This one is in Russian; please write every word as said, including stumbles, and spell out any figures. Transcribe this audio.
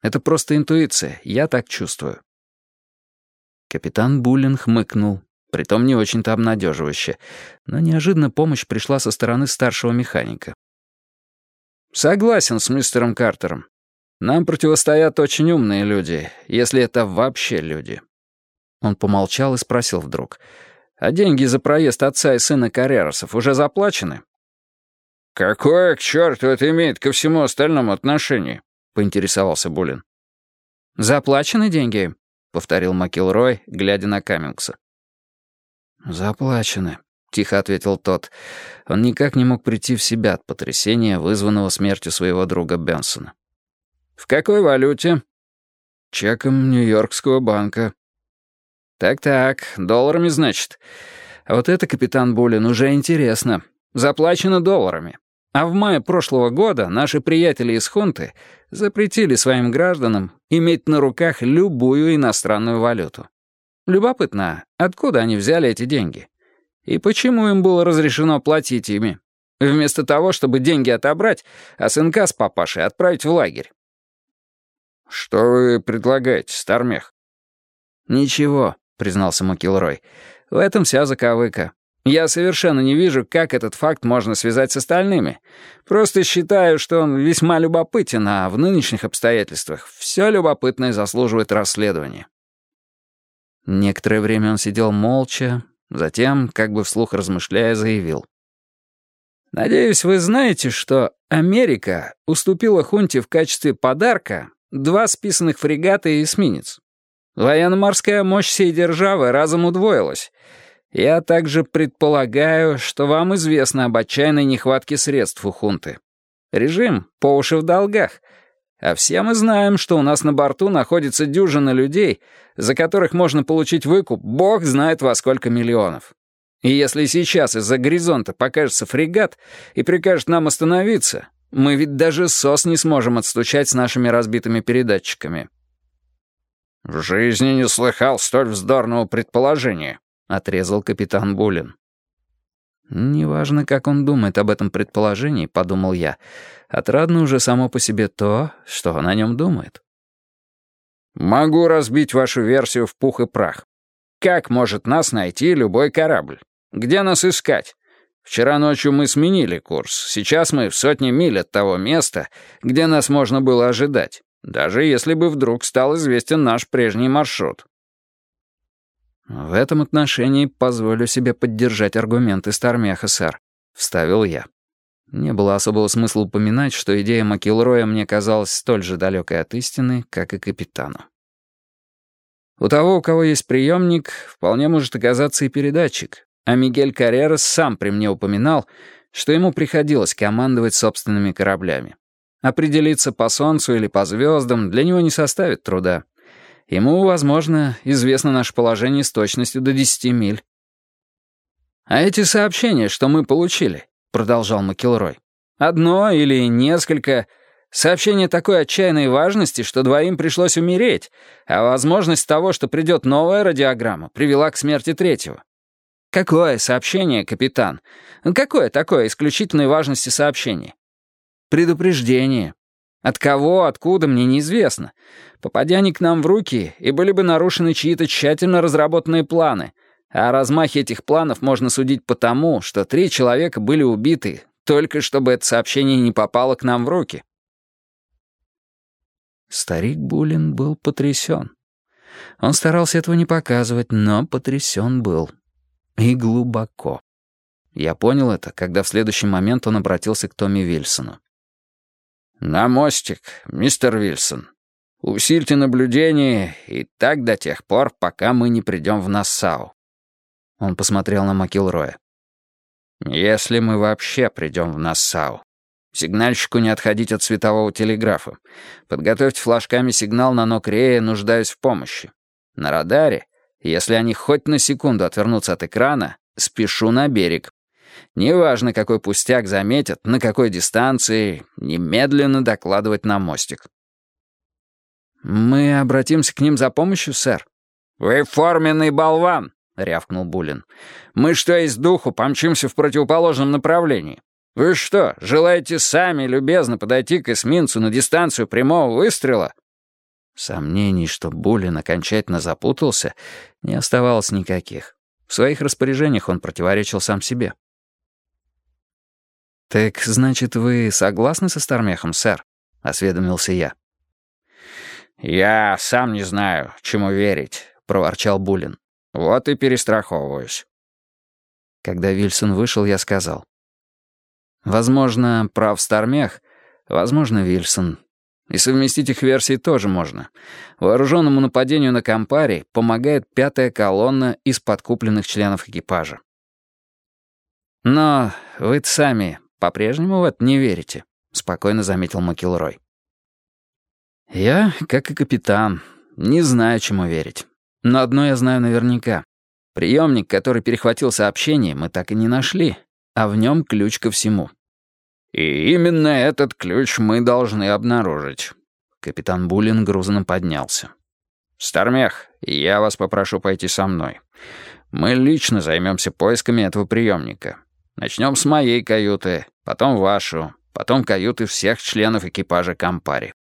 Это просто интуиция, я так чувствую». Капитан Буллин хмыкнул, притом не очень-то обнадеживающе, но неожиданно помощь пришла со стороны старшего механика. «Согласен с мистером Картером. Нам противостоят очень умные люди, если это вообще люди». Он помолчал и спросил вдруг: «А деньги за проезд отца и сына Каррерасов уже заплачены?» «Какое, к черту, это имеет ко всему остальному отношение?» — поинтересовался Буллин. «Заплачены деньги?» — повторил МакИлрой, глядя на Каммингса. «Заплачены», — тихо ответил тот. Он никак не мог прийти в себя от потрясения, вызванного смертью своего друга Бенсона. «В какой валюте?» «Чеком Нью-Йоркского банка». «Так-так, долларами, значит. А вот это, капитан Буллин, уже интересно. Заплачено долларами. А в мае прошлого года наши приятели из хунты запретили своим гражданам иметь на руках любую иностранную валюту. Любопытно, откуда они взяли эти деньги? И почему им было разрешено платить ими? Вместо того, чтобы деньги отобрать, а сынка с папашей отправить в лагерь». «Что вы предлагаете, Стармех?» «Ничего», — признался МакИлрой. «В этом вся заковыка. Я совершенно не вижу, как этот факт можно связать с остальными. Просто считаю, что он весьма любопытен, а в нынешних обстоятельствах все любопытное заслуживает расследования». Некоторое время он сидел молча, затем, как бы вслух размышляя, заявил: «Надеюсь, вы знаете, что Америка уступила хунте в качестве подарка два списанных фрегата и эсминец. Военно-морская мощь сей державы разом удвоилась. Я также предполагаю, что вам известно об отчаянной нехватке средств у хунты. Режим по уши в долгах. А все мы знаем, что у нас на борту находится дюжина людей, за которых можно получить выкуп бог знает во сколько миллионов. И если сейчас из-за горизонта покажется фрегат и прикажет нам остановиться, мы ведь даже сос не сможем отстучать с нашими разбитыми передатчиками». «В жизни не слыхал столь вздорного предположения», — отрезал капитан Буллин. «Неважно, как он думает об этом предположении», — подумал я. Отрадно уже само по себе то, что он о нем думает. «Могу разбить вашу версию в пух и прах. Как может нас найти любой корабль? Где нас искать? Вчера ночью мы сменили курс. Сейчас мы в сотне миль от того места, где нас можно было ожидать, даже если бы вдруг стал известен наш прежний маршрут». «В этом отношении позволю себе поддержать аргументы Стармеха, сэр», — вставил я. Не было особого смысла упоминать, что идея МакИлроя мне казалась столь же далекой от истины, как и капитану. У того, у кого есть приемник, вполне может оказаться и передатчик, а Мигель Каррерас сам при мне упоминал, что ему приходилось командовать собственными кораблями. Определиться по солнцу или по звездам для него не составит труда. Ему, возможно, известно наше положение с точностью до десяти миль. «А эти сообщения, что мы получили», — продолжал МакИлрой, «одно или несколько сообщения такой отчаянной важности, что двоим пришлось умереть, а возможность того, что придет новая радиограмма, привела к смерти третьего. Какое сообщение, капитан? Какое такое исключительной важности сообщение? Предупреждение. От кого, откуда, мне неизвестно. Попадя они к нам в руки, и были бы нарушены чьи-то тщательно разработанные планы. А о размахе этих планов можно судить по тому, что три человека были убиты, только чтобы это сообщение не попало к нам в руки». Старик Буллин был потрясен. Он старался этого не показывать, но потрясен был. И глубоко. Я понял это, когда в следующий момент он обратился к Томми Вильсону. «На мостик, мистер Вильсон. Усильте наблюдение, и так до тех пор, пока мы не придем в Нассау». Он посмотрел на МакИлроя. «Если мы вообще придем в Нассау. Сигнальщику не отходить от светового телеграфа. Подготовьте флажками сигнал на Нокрея, нуждаюсь в помощи. На радаре, если они хоть на секунду отвернутся от экрана, спешу на берег. Неважно, какой пустяк заметят, на какой дистанции, немедленно докладывать на мостик». «Мы обратимся к ним за помощью, сэр?» «Вы форменный болван!» — рявкнул Буллин. «Мы что из духу помчимся в противоположном направлении? Вы что, желаете сами любезно подойти к эсминцу на дистанцию прямого выстрела? Сомнений, что Буллин окончательно запутался, не оставалось никаких. В своих распоряжениях он противоречил сам себе. «Так, значит, вы согласны со Стармехом, сэр?» — осведомился я. «Я сам не знаю, чему верить», — проворчал Буллин. «Вот и перестраховываюсь». Когда Вильсон вышел, я сказал. «Возможно, прав Стармех, возможно, Вильсон. И совместить их версии тоже можно. Вооруженному нападению на Кампари помогает пятая колонна из подкупленных членов экипажа. Но вы-то сами по-прежнему в это не верите», — спокойно заметил Макилрой. «Я, как и капитан, не знаю, чему верить. Но одно я знаю наверняка. Приемник, который перехватил сообщение, мы так и не нашли, а в нем ключ ко всему». «И именно этот ключ мы должны обнаружить». Капитан Буллин грузно поднялся. «Стармех, я вас попрошу пойти со мной. Мы лично займемся поисками этого приемника. Начнем с моей каюты, потом вашу, потом каюты всех членов экипажа Кампари.